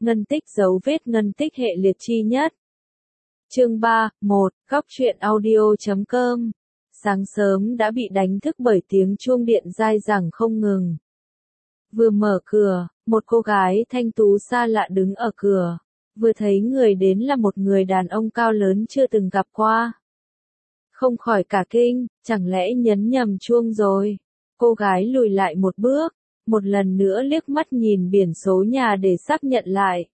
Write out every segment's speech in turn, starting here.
ngân tích dấu vết ngân tích hệ liệt chi nhất. Chương 3, 1, Góc truyện audio.com. Sáng sớm đã bị đánh thức bởi tiếng chuông điện dai dẳng không ngừng. Vừa mở cửa, một cô gái thanh tú xa lạ đứng ở cửa. Vừa thấy người đến là một người đàn ông cao lớn chưa từng gặp qua. Không khỏi cả kinh, chẳng lẽ nhấn nhầm chuông rồi. Cô gái lùi lại một bước, một lần nữa liếc mắt nhìn biển số nhà để xác nhận lại.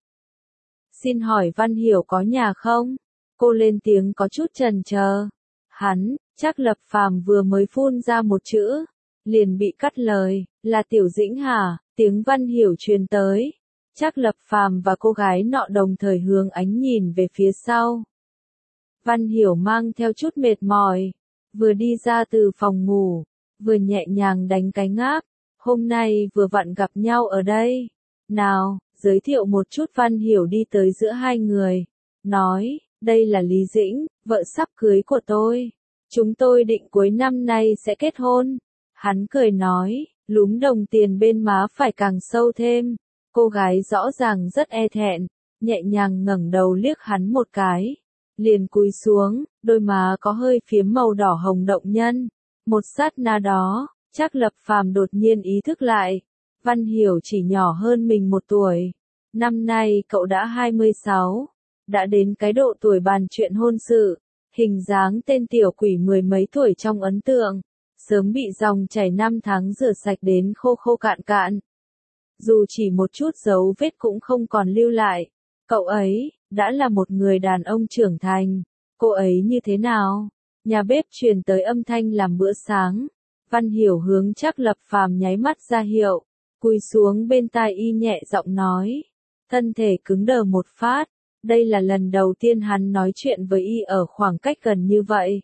Xin hỏi Văn Hiểu có nhà không? Cô lên tiếng có chút chần chờ. Hắn, Trác Lập Phàm vừa mới phun ra một chữ, liền bị cắt lời, là Tiểu Dĩnh hả? Tiếng Văn Hiểu truyền tới. Trác Lập Phàm và cô gái nọ đồng thời hướng ánh nhìn về phía sau. Văn Hiểu mang theo chút mệt mỏi, vừa đi ra từ phòng ngủ, vừa nhẹ nhàng đánh cái ngáp. Hôm nay vừa vặn gặp nhau ở đây. Nào, giới thiệu một chút. Văn Hiểu đi tới giữa hai người, nói, đây là Lý Dĩnh, vợ sắp cưới của tôi. Chúng tôi định cuối năm nay sẽ kết hôn. Hắn cười nói, lúm đồng tiền bên má phải càng sâu thêm. Cô gái rõ ràng rất e thẹn, nhẹ nhàng ngẩng đầu liếc hắn một cái, liền cúi xuống, đôi má có hơi phiếm màu đỏ hồng động nhân. Một sát na đó, Trác Lập Phàm đột nhiên ý thức lại, Văn Hiểu chỉ nhỏ hơn mình 1 tuổi. Năm nay cậu đã 26, đã đến cái độ tuổi bàn chuyện hôn sự. Hình dáng tên tiểu quỷ 10 mấy tuổi trong ấn tượng, sớm bị dòng chảy năm tháng rửa sạch đến khô khô cạn cạn. Dù chỉ một chút dấu vết cũng không còn lưu lại. Cậu ấy đã là một người đàn ông trưởng thành. Cô ấy như thế nào? Nhà bếp truyền tới âm thanh làm bữa sáng. Văn Hiểu hướng Trác Lập Phàm nháy mắt ra hiệu, cúi xuống bên tai y nhẹ giọng nói. Thân thể cứng đờ một phát. Đây là lần đầu tiên hắn nói chuyện với y ở khoảng cách gần như vậy.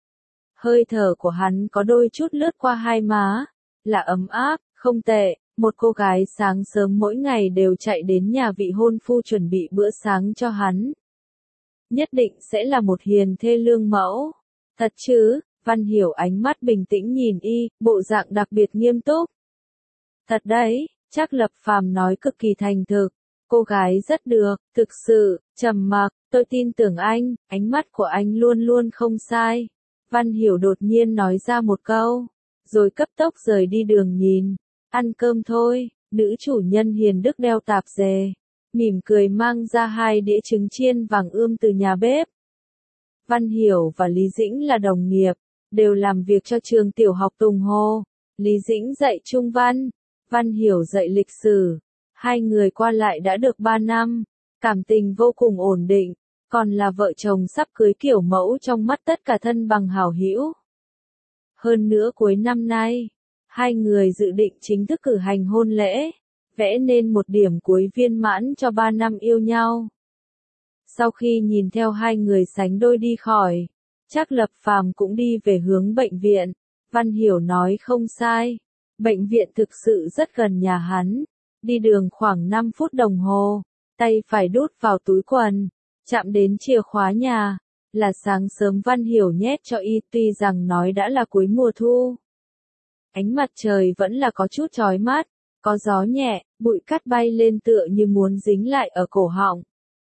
Hơi thở của hắn có đôi chút lướt qua hai má, là ấm áp, không tệ. Một cô gái sáng sớm mỗi ngày đều chạy đến nhà vị hôn phu chuẩn bị bữa sáng cho hắn. Nhất định sẽ là một hiền thê lương mẫu. Thật chứ? Văn Hiểu ánh mắt bình tĩnh nhìn y, bộ dạng đặc biệt nghiêm túc. Thật đấy, Trác Lập Phàm nói cực kỳ thành thực. Cô gái rất được, thực sự, trầm mặc, tôi tin tưởng anh, ánh mắt của anh luôn luôn không sai. Văn Hiểu đột nhiên nói ra một câu, rồi cấp tốc rời đi đường nhìn. Ăn cơm thôi. Nữ chủ nhân hiền đức đeo tạp dề, mỉm cười mang ra 2 đĩa trứng chiên vàng ươm từ nhà bếp. Văn Hiểu và Lý Dĩnh là đồng nghiệp, đều làm việc cho trường tiểu học Tùng Hồ. Lý Dĩnh dạy Trung văn, Văn Hiểu dạy lịch sử. Hai người qua lại đã được 3 năm, cảm tình vô cùng ổn định, còn là vợ chồng sắp cưới kiểu mẫu trong mắt tất cả thân bằng hảo hữu. Hơn nữa cuối năm nay, hai người dự định chính thức cử hành hôn lễ, vẽ nên một điểm cuối viên mãn cho 3 năm yêu nhau. Sau khi nhìn theo hai người sánh đôi đi khỏi, Trác Lập Phàm cũng đi về hướng bệnh viện. Văn Hiểu nói không sai, bệnh viện thực sự rất gần nhà hắn. Đi đường khoảng 5 phút đồng hồ, tay phải đút vào túi quần, chạm đến chìa khóa nhà, là sáng sớm. Văn Hiểu nhét cho y, tuy rằng nói đã là cuối mùa thu. Ánh mặt trời vẫn là có chút chói mắt, có gió nhẹ, bụi cát bay lên tựa như muốn dính lại ở cổ họng.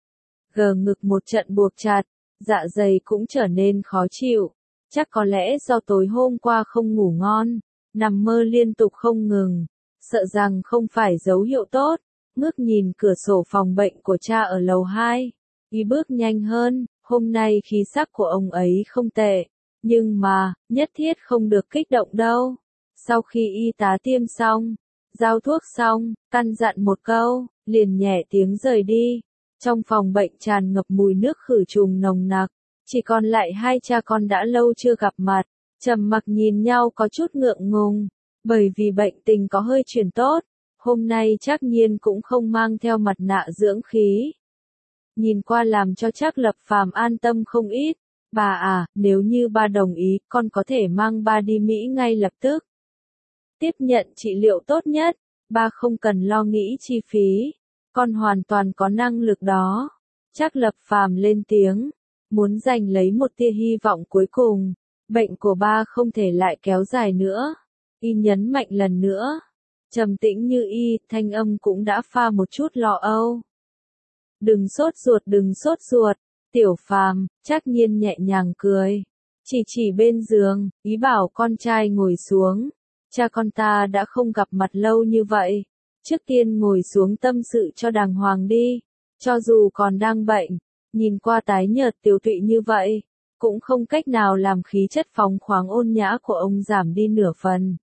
Gờ ngực một trận buộc chặt, dạ dày cũng trở nên khó chịu, chắc có lẽ do tối hôm qua không ngủ ngon, nằm mơ liên tục không ngừng. Sợ rằng không phải dấu hiệu tốt, ngước nhìn cửa sổ phòng bệnh của cha ở lầu 2, y bước nhanh hơn. Hôm nay khí sắc của ông ấy không tệ, nhưng mà, nhất thiết không được kích động đâu. Sau khi y tá tiêm xong, giao thuốc xong, căn dặn một câu, liền nhẹ tiếng rời đi. Trong phòng bệnh tràn ngập mùi nước khử trùng nồng nặc, chỉ còn lại hai cha con đã lâu chưa gặp mặt, trầm mặc nhìn nhau có chút ngượng ngùng. Bởi vì bệnh tình có hơi chuyển tốt, hôm nay Trác Nhiên cũng không mang theo mặt nạ dưỡng khí. Nhìn qua làm cho Trác Lập Phàm an tâm không ít. Bà à, nếu như ba đồng ý, con có thể mang ba đi Mỹ ngay lập tức. Tiếp nhận trị liệu tốt nhất, ba không cần lo nghĩ chi phí. Con hoàn toàn có năng lực đó. Trác Lập Phàm lên tiếng, muốn giành lấy một tia hy vọng cuối cùng. Bệnh của ba không thể lại kéo dài nữa. Y nhấn mạnh lần nữa. Trầm tĩnh như y, thanh âm cũng đã pha một chút lo âu. Đừng sốt ruột, Tiểu Phàm, Trác Nhiên nhẹ nhàng cười. Chỉ bên giường, ý bảo con trai ngồi xuống. Cha con ta đã không gặp mặt lâu như vậy. Trước tiên ngồi xuống tâm sự cho đàng hoàng đi. Cho dù còn đang bệnh, nhìn qua tái nhợt tiều tụy như vậy, cũng không cách nào làm khí chất phóng khoáng ôn nhã của ông giảm đi nửa phần.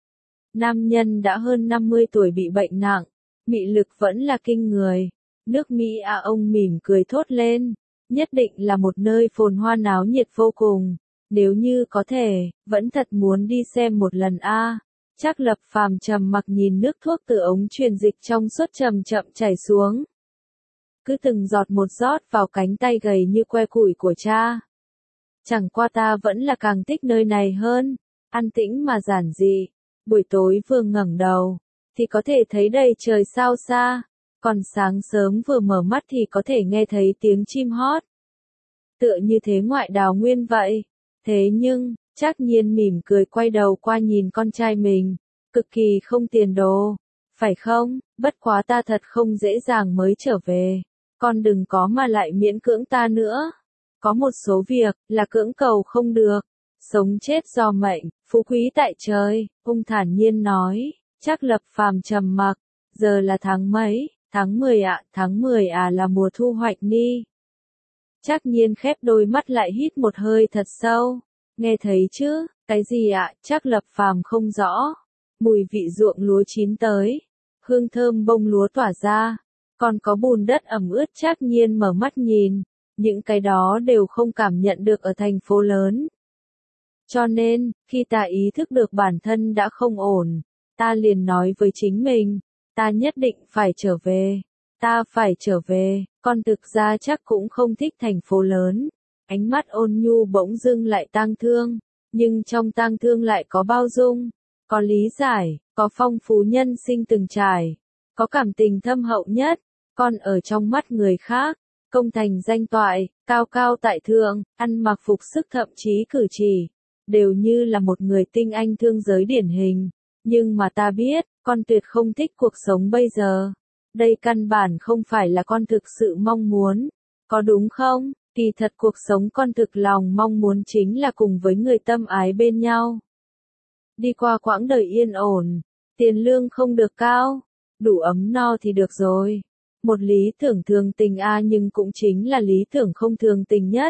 Nam nhân đã hơn 50 tuổi bị bệnh nặng, mị lực vẫn là kinh người. Nước Mỹ à, ông mỉm cười thốt lên. Nhất định là một nơi phồn hoa náo nhiệt vô cùng. Nếu như có thể, vẫn thật muốn đi xem một lần a. Trác Lập Phàm trầm mặc nhìn nước thuốc từ ống truyền dịch trong suốt chậm chậm chảy xuống. Cứ từng giọt một rót vào cánh tay gầy như que củi của cha. Chẳng qua ta vẫn là càng thích nơi này hơn, an tĩnh mà giản dị. Buổi tối vừa ngẩng đầu, thì có thể thấy đầy trời sao xa, còn sáng sớm vừa mở mắt thì có thể nghe thấy tiếng chim hót. Tựa như thế ngoại đào nguyên vậy. Thế nhưng, Trác Nhiên mỉm cười quay đầu qua nhìn con trai mình, cực kỳ không tiền đồ, phải không? Bất quá ta thật không dễ dàng mới trở về, con đừng có mà lại miễn cưỡng ta nữa. Có một số việc là cưỡng cầu không được, sống chết do mệnh, phú quý tại trời, ông thản nhiên nói. Trác Lập Phàm trầm mặc, giờ là tháng mấy? Tháng 10 ạ, tháng 10 à, là mùa thu hoạch ni. Trác Nhiên khép đôi mắt lại hít một hơi thật sâu. Nghe thấy chứ, cái gì ạ? Trác Lập Phàm không rõ. Mùi vị ruộng lúa chín tới, hương thơm bông lúa tỏa ra, còn có bùn đất ẩm ướt. Trác Nhiên mở mắt nhìn, những cái đó đều không cảm nhận được ở thành phố lớn. Cho nên, khi ta ý thức được bản thân đã không ổn, ta liền nói với chính mình, ta nhất định phải trở về. Ta phải trở về, con thực ra chắc cũng không thích thành phố lớn. Ánh mắt ôn nhu bỗng dưng lại tang thương, nhưng trong tang thương lại có bao dung, có lý giải, có phong phú nhân sinh từng trải, có cảm tình thâm hậu nhất. Con ở trong mắt người khác, công thành danh toại, cao cao tại thượng, ăn mặc phục sức thậm chí cử chỉ, đều như là một người tinh anh thương giới điển hình. Nhưng mà ta biết, con tuyệt không thích cuộc sống bây giờ. Đây căn bản không phải là con thực sự mong muốn, có đúng không? Kỳ thật cuộc sống con thực lòng mong muốn chính là cùng với người tâm ái bên nhau. Đi qua quãng đời yên ổn, tiền lương không được cao, đủ ấm no thì được rồi. Một lý tưởng thường tình a, nhưng cũng chính là lý tưởng không thường tình nhất.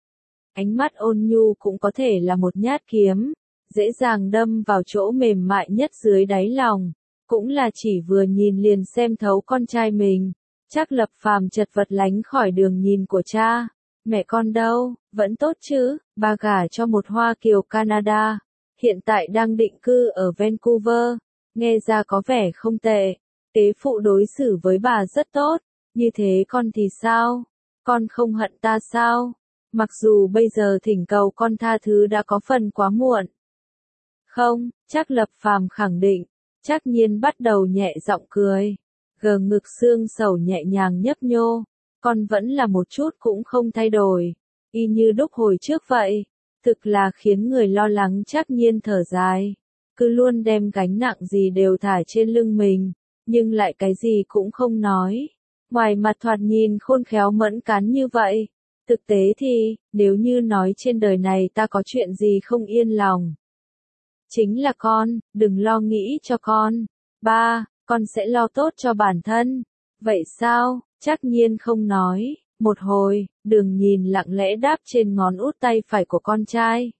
Ánh mắt ôn nhu cũng có thể là một nhát kiếm, dễ dàng đâm vào chỗ mềm mại nhất dưới đáy lòng. Cũng là chỉ vừa nhìn liền xem thấu con trai mình. Trác Lập Phàm chật vật lánh khỏi đường nhìn của cha. Mẹ con đâu, vẫn tốt chứ? Bà gả cho một Hoa Kiều Canada, hiện tại đang định cư ở Vancouver. Nghe ra có vẻ không tệ. Tế phụ đối xử với bà rất tốt. Như thế con thì sao? Con không hận ta sao? Mặc dù bây giờ thỉnh cầu con tha thứ đã có phần quá muộn. Không, Trác Lập Phàm khẳng định. Trác Nhiên bắt đầu nhẹ giọng cười, gờ ngực xương sầu nhẹ nhàng nhấp nhô, con vẫn là một chút cũng không thay đổi, y như đúc hồi trước vậy, thực là khiến người lo lắng. Trác Nhiên thở dài, cứ luôn đem gánh nặng gì đều thả trên lưng mình, nhưng lại cái gì cũng không nói, ngoài mặt thoạt nhìn khôn khéo mẫn cán như vậy, thực tế thì, nếu như nói trên đời này ta có chuyện gì không yên lòng, chính là con, đừng lo nghĩ cho con. Ba, con sẽ lo tốt cho bản thân. Vậy sao? Trác Nhiên không nói. Một hồi, Đường nhìn lặng lẽ đáp trên ngón út tay phải của con trai.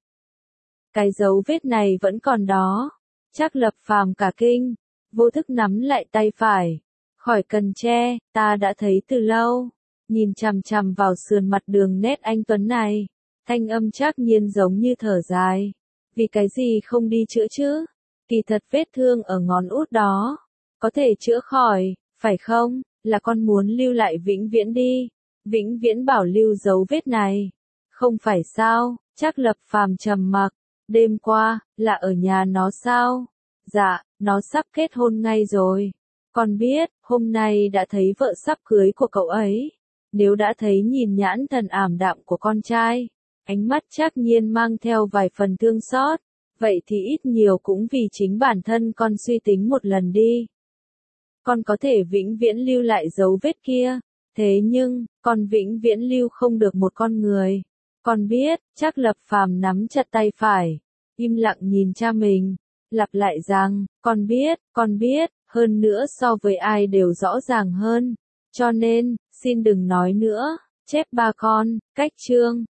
Cái dấu vết này vẫn còn đó. Trác Lập Phàm cả kinh, vô thức nắm lại tay phải. Khỏi cần che, ta đã thấy từ lâu. Nhìn chằm chằm vào sườn mặt Đường nét anh tuấn này, thanh âm Trác Nhiên giống như thở dài. Vì cái gì không đi chữa chứ? Kỳ thật vết thương ở ngón út đó, có thể chữa khỏi, phải không? Là con muốn lưu lại vĩnh viễn đi, vĩnh viễn bảo lưu dấu vết này. Không phải sao? Trác Lập Phàm trầm mặc, đêm qua, là ở nhà nó sao? Dạ, nó sắp kết hôn ngay rồi. Con biết, hôm nay đã thấy vợ sắp cưới của cậu ấy. Nếu đã thấy nhìn nhãn thần ảm đạm của con trai, ánh mắt Trác Nhiên mang theo vài phần thương xót, vậy thì ít nhiều cũng vì chính bản thân con suy tính một lần đi. Con có thể vĩnh viễn lưu lại dấu vết kia, Thế nhưng, con vĩnh viễn lưu không được một con người. Con biết, chắc Lập Phàm nắm chặt tay phải, im lặng nhìn cha mình, lặp lại rằng, con biết, hơn nữa so với ai đều rõ ràng hơn. Cho nên, xin đừng nói nữa, chép ba con, cách chương.